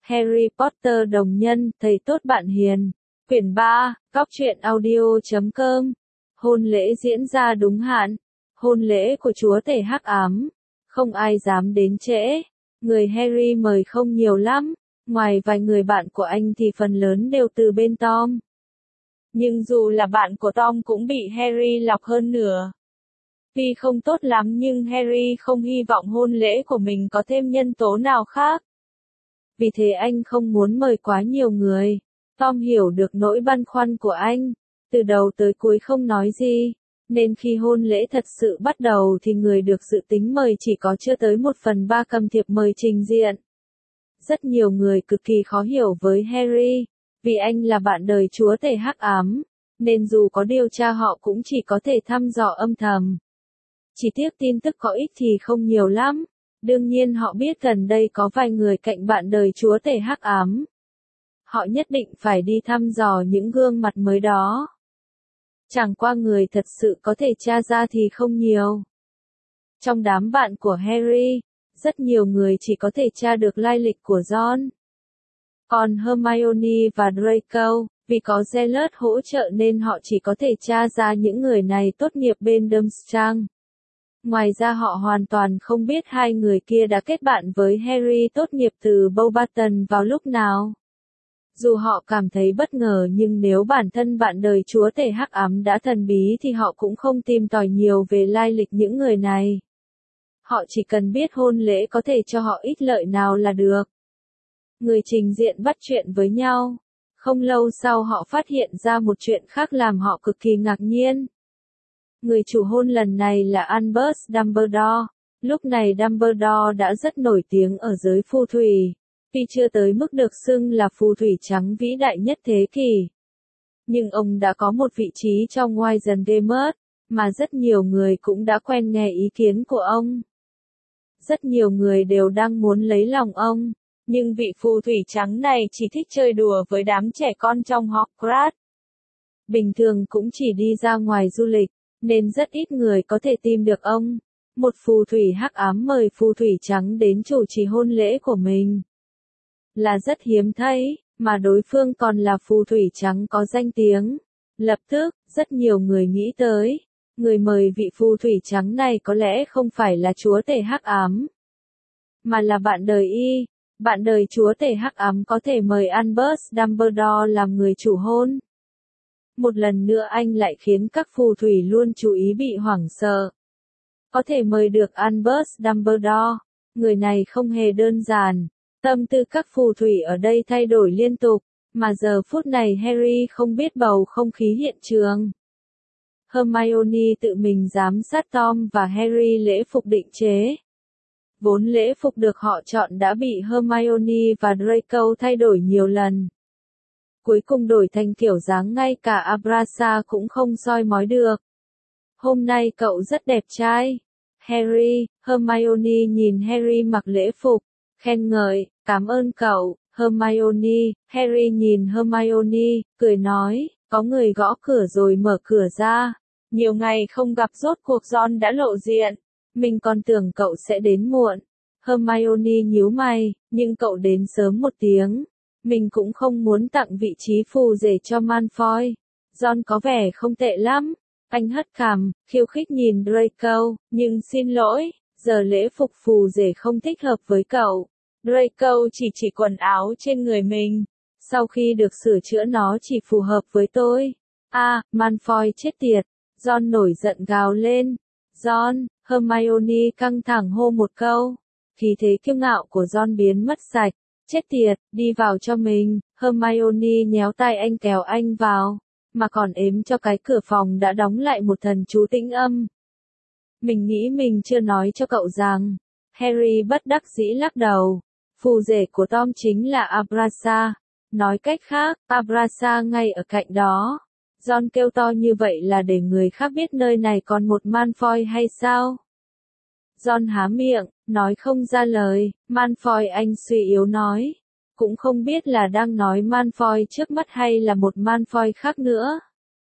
Harry Potter đồng nhân, thầy tốt bạn hiền. Quyển 3, Góc truyện audio.com. Hôn lễ diễn ra đúng hạn. Hôn lễ của chúa tể hắc ám. Không ai dám đến trễ. Người Harry mời không nhiều lắm. Ngoài vài người bạn của anh thì phần lớn đều từ bên Tom. Nhưng dù là bạn của Tom cũng bị Harry lọc hơn nửa. Tuy không tốt lắm nhưng Harry không hy vọng hôn lễ của mình có thêm nhân tố nào khác. Vì thế anh không muốn mời quá nhiều người. Tom hiểu được nỗi băn khoăn của anh. Từ đầu tới cuối không nói gì. Nên khi hôn lễ thật sự bắt đầu thì người được dự tính mời chỉ có chưa tới 1/3 cầm thiệp mời trình diện. Rất nhiều người cực kỳ khó hiểu với Harry. Vì anh là bạn đời chúa tể hắc ám. Nên dù có điều tra họ cũng chỉ có thể thăm dò âm thầm. Chỉ tiếc tin tức có ích thì không nhiều lắm. Đương nhiên họ biết gần đây có vài người cạnh bạn đời chúa tể hắc ám. Họ nhất định phải đi thăm dò những gương mặt mới đó. Chẳng qua người thật sự có thể tra ra thì không nhiều. Trong đám bạn của Harry, rất nhiều người chỉ có thể tra được lai lịch của Ron. Còn Hermione và Draco, vì có Zealot hỗ trợ nên họ chỉ có thể tra ra những người này tốt nghiệp bên Durmstrang. Ngoài ra họ hoàn toàn không biết hai người kia đã kết bạn với Harry tốt nghiệp từ Beauxbaton vào lúc nào. Dù họ cảm thấy bất ngờ nhưng nếu bản thân bạn đời chúa tể hắc ám đã thần bí thì họ cũng không tìm tòi nhiều về lai lịch những người này. Họ chỉ cần biết hôn lễ có thể cho họ ích lợi nào là được. Người trình diện bắt chuyện với nhau. Không lâu sau họ phát hiện ra một chuyện khác làm họ cực kỳ ngạc nhiên. Người chủ hôn lần này là Albus Dumbledore. Lúc này Dumbledore đã rất nổi tiếng ở giới phù thủy. Tuy chưa tới mức được xưng là phù thủy trắng vĩ đại nhất thế kỷ. Nhưng ông đã có một vị trí trong Wizen Gamers, mà rất nhiều người cũng đã quen nghe ý kiến của ông. Rất nhiều người đều đang muốn lấy lòng ông. Nhưng vị phù thủy trắng này chỉ thích chơi đùa với đám trẻ con trong Hogwarts. Bình thường cũng chỉ đi ra ngoài du lịch, nên rất ít người có thể tìm được ông. Một phù thủy hắc ám mời phù thủy trắng đến chủ trì hôn lễ của mình. Là rất hiếm thấy, mà đối phương còn là phù thủy trắng có danh tiếng. Lập tức, rất nhiều người nghĩ tới. Người mời vị phù thủy trắng này có lẽ không phải là chúa tể hắc ám, mà là bạn đời y. Bạn đời chúa tể hắc ám có thể mời Albus Dumbledore làm người chủ hôn. Một lần nữa anh lại khiến các phù thủy luôn chú ý bị hoảng sợ. Có thể mời được Albus Dumbledore. Người này không hề đơn giản. Tâm tư các phù thủy ở đây thay đổi liên tục. Mà giờ phút này Harry không biết bầu không khí hiện trường. Hermione tự mình giám sát Tom và Harry lễ phục định chế. Vốn lễ phục được họ chọn đã bị Hermione và Draco thay đổi nhiều lần. Cuối cùng đổi thành kiểu dáng ngay cả Abrasa cũng không soi mói được. Hôm nay cậu rất đẹp trai. Harry, Hermione nhìn Harry mặc lễ phục, khen ngợi, cảm ơn cậu, Hermione. Harry nhìn Hermione, cười nói, có người gõ cửa rồi mở cửa ra. Nhiều ngày không gặp rốt cuộc Ron đã lộ diện. Mình còn tưởng cậu sẽ đến muộn. Hermione nhíu mày, nhưng cậu đến sớm một tiếng. Mình cũng không muốn tặng vị trí phù rể cho Malfoy. Ron có vẻ không tệ lắm. Anh hất cằm, khiêu khích nhìn Draco, nhưng xin lỗi, giờ lễ phục phù rể không thích hợp với cậu. Draco chỉ quần áo trên người mình. Sau khi được sửa chữa nó chỉ phù hợp với tôi. Malfoy chết tiệt. Ron nổi giận gào lên. Ron, Hermione căng thẳng hô một câu. Khí thế kiêu ngạo của Ron biến mất sạch. Chết tiệt, đi vào cho mình. Hermione nhéo tay anh kéo anh vào. Mà còn ếm cho cái cửa phòng đã đóng lại một thần chú tĩnh âm. Mình nghĩ mình chưa nói cho cậu rằng. Harry bất đắc dĩ lắc đầu. Phù rể của Tom chính là Abrasa. Nói cách khác, Abrasa ngay ở cạnh đó. Ron kêu to như vậy là để người khác biết nơi này còn một Malfoy hay sao? Ron há miệng, nói không ra lời. Malfoy, anh suy yếu nói. Cũng không biết là đang nói Malfoy trước mắt hay là một Malfoy khác nữa.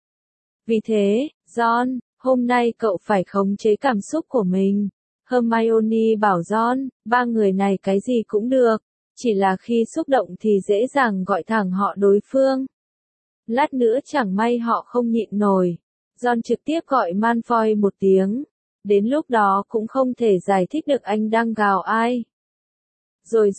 Vì thế, Ron, hôm nay cậu phải khống chế cảm xúc của mình. Hermione bảo Ron, ba người này cái gì cũng được. chỉ là khi xúc động thì dễ dàng gọi thẳng họ đối phương. Lát nữa chẳng may họ không nhịn nổi. John trực tiếp gọi Malfoy một tiếng. Đến lúc đó cũng không thể giải thích được anh đang gào ai. Rồi,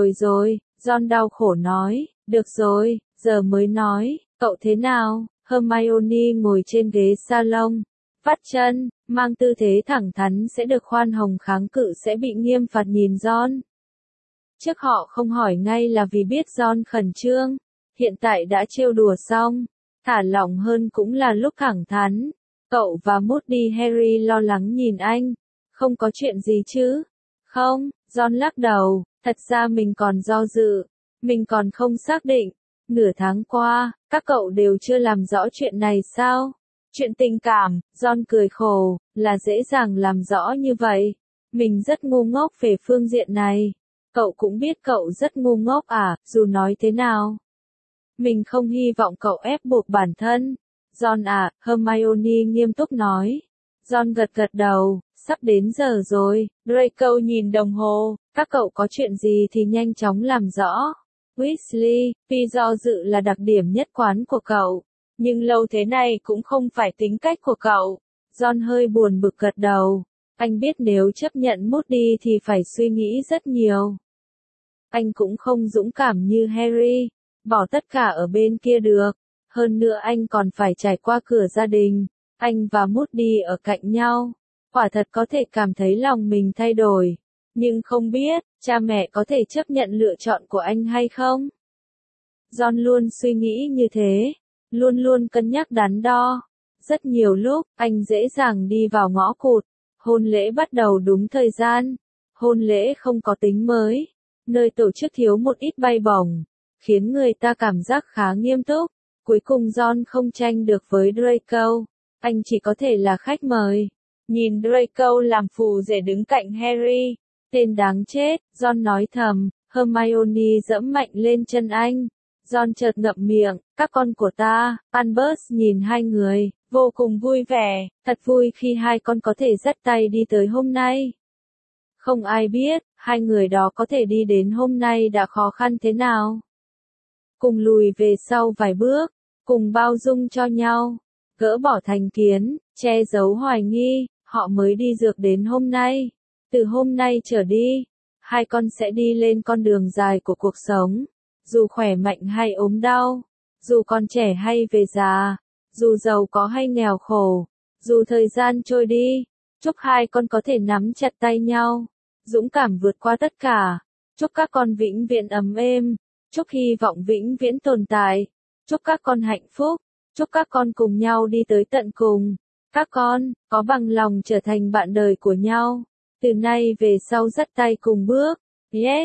John đau khổ nói, được rồi, giờ mới nói, cậu thế nào? Hermione ngồi trên ghế salon, vắt chân, mang tư thế thẳng thắn sẽ được khoan hồng, kháng cự sẽ bị nghiêm phạt nhìn John. Trước họ không hỏi ngay là vì biết John khẩn trương, hiện tại đã trêu đùa xong, thả lỏng hơn cũng là lúc thẳng thắn. Cậu và Moody Harry lo lắng nhìn anh, không có chuyện gì chứ? Không, John lắc đầu, thật ra mình còn do dự, mình còn không xác định. Nửa tháng qua, các cậu đều chưa làm rõ chuyện này sao? Chuyện tình cảm, John cười khổ, là dễ dàng làm rõ như vậy. Mình rất ngu ngốc về phương diện này. Cậu cũng biết cậu rất ngu ngốc à, dù nói thế nào. Mình không hy vọng cậu ép buộc bản thân. John à, Hermione nghiêm túc nói. John gật gật đầu, sắp đến giờ rồi. Draco nhìn đồng hồ, các cậu có chuyện gì thì nhanh chóng làm rõ. Weasley, vì do dự là đặc điểm nhất quán của cậu, nhưng lâu thế này cũng không phải tính cách của cậu. John hơi buồn bực gật đầu. Anh biết nếu chấp nhận Moody thì phải suy nghĩ rất nhiều. Anh cũng không dũng cảm như Harry, bỏ tất cả ở bên kia được. Hơn nữa anh còn phải trải qua cửa gia đình. Anh và Moody ở cạnh nhau. Quả thật có thể cảm thấy lòng mình thay đổi. Nhưng không biết, cha mẹ có thể chấp nhận lựa chọn của anh hay không? John luôn suy nghĩ như thế. Luôn luôn cân nhắc đắn đo. Rất nhiều lúc, anh dễ dàng đi vào ngõ cụt. Hôn lễ bắt đầu đúng thời gian. Hôn lễ không có tính mới. Nơi tổ chức thiếu một ít bay bổng. Khiến người ta cảm giác khá nghiêm túc. Cuối cùng John không tranh được với Draco. Anh chỉ có thể là khách mời. Nhìn Draco làm phù rể đứng cạnh Harry. Tên đáng chết, John nói thầm. Hermione giẫm mạnh lên chân anh. John chợt ngậm miệng, các con của ta. Albus nhìn hai người, vô cùng vui vẻ. Thật vui khi hai con có thể dắt tay đi tới hôm nay. Không ai biết, hai người đó có thể đi đến hôm nay đã khó khăn thế nào. Cùng lùi về sau vài bước, cùng bao dung cho nhau, gỡ bỏ thành kiến, che giấu hoài nghi, họ mới đi dược đến hôm nay. Từ hôm nay trở đi, hai con sẽ đi lên con đường dài của cuộc sống. Dù khỏe mạnh hay ốm đau, dù còn trẻ hay về già, dù giàu có hay nghèo khổ, dù thời gian trôi đi, chúc hai con có thể nắm chặt tay nhau, dũng cảm vượt qua tất cả. Chúc các con vĩnh viễn ấm êm, chúc hy vọng vĩnh viễn tồn tại, chúc các con hạnh phúc, chúc các con cùng nhau đi tới tận cùng. Các con, có bằng lòng trở thành bạn đời của nhau, từ nay về sau dắt tay cùng bước. Yes,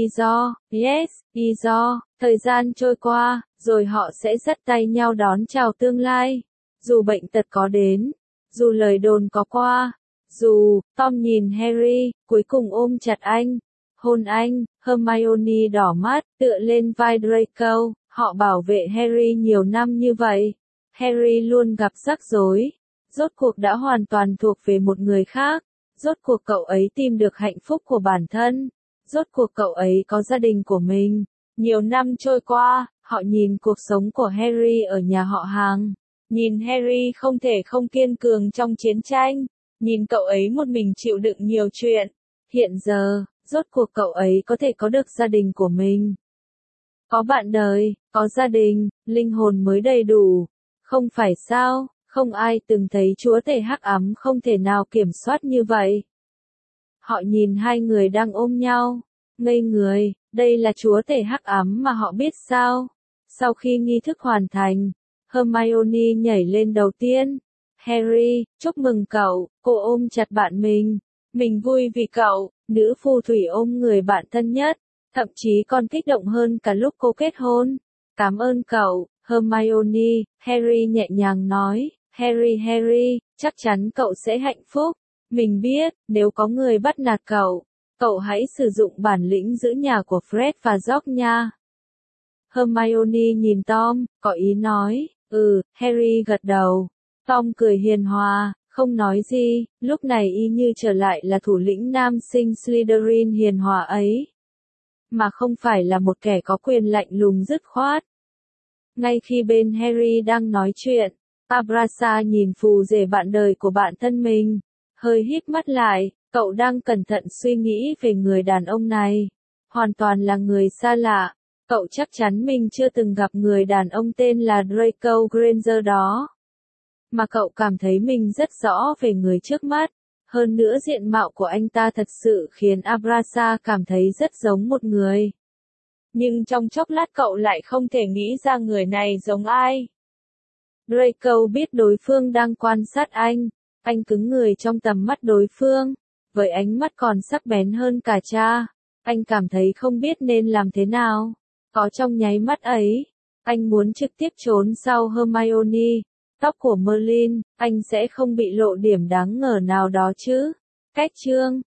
Izo. Thời gian trôi qua, rồi họ sẽ dắt tay nhau đón chào tương lai. Dù bệnh tật có đến, dù lời đồn có qua, dù, Tom nhìn Harry, cuối cùng ôm chặt anh, hôn anh. Hermione đỏ mắt, tựa lên vai Draco, họ bảo vệ Harry nhiều năm như vậy. Harry luôn gặp rắc rối. Rốt cuộc đã hoàn toàn thuộc về một người khác. Rốt cuộc cậu ấy tìm được hạnh phúc của bản thân. Rốt cuộc cậu ấy có gia đình của mình. Nhiều năm trôi qua, họ nhìn cuộc sống của Harry ở nhà họ hàng. Nhìn Harry không thể không kiên cường trong chiến tranh. Nhìn cậu ấy một mình chịu đựng nhiều chuyện. Hiện giờ, rốt cuộc cậu ấy có thể có được gia đình của mình. Có bạn đời, có gia đình, linh hồn mới đầy đủ. Không phải sao, không ai từng thấy chúa tể hắc ám không thể nào kiểm soát như vậy. Họ nhìn hai người đang ôm nhau, ngây người, đây là chúa tể hắc ám mà họ biết sao? Sau khi nghi thức hoàn thành, Hermione nhảy lên đầu tiên. Harry, chúc mừng cậu, cô ôm chặt bạn mình. Mình vui vì cậu, nữ phù thủy ôm người bạn thân nhất, thậm chí còn kích động hơn cả lúc cô kết hôn. Cảm ơn cậu, Hermione, Harry nhẹ nhàng nói. Harry, chắc chắn cậu sẽ hạnh phúc. Mình biết, nếu có người bắt nạt cậu, cậu hãy sử dụng bản lĩnh giữ nhà của Fred và George nha. Hermione nhìn Tom, có ý nói. Harry gật đầu. Tom cười hiền hòa, không nói gì, lúc này y như trở lại là thủ lĩnh nam sinh Slytherin hiền hòa ấy. mà không phải là một kẻ có quyền lạnh lùng dứt khoát. Ngay khi bên Harry đang nói chuyện, Abrasa nhìn phù rể bạn đời của bạn thân mình, hơi híp mắt lại, cậu đang cẩn thận suy nghĩ về người đàn ông này. Hoàn toàn là người xa lạ, cậu chắc chắn mình chưa từng gặp người đàn ông tên là Draco Granger đó. Mà cậu cảm thấy mình rất rõ về người trước mắt. Hơn nữa diện mạo của anh ta thật sự khiến Abrasa cảm thấy rất giống một người. Nhưng trong chốc lát cậu lại không thể nghĩ ra người này giống ai. Draco biết đối phương đang quan sát anh cứng người trong tầm mắt đối phương, với ánh mắt còn sắc bén hơn cả cha. Anh cảm thấy không biết nên làm thế nào. Có trong nháy mắt ấy, anh muốn trực tiếp trốn sau Hermione. Tóc của Merlin, anh sẽ không bị lộ điểm đáng ngờ nào đó chứ. Cách chương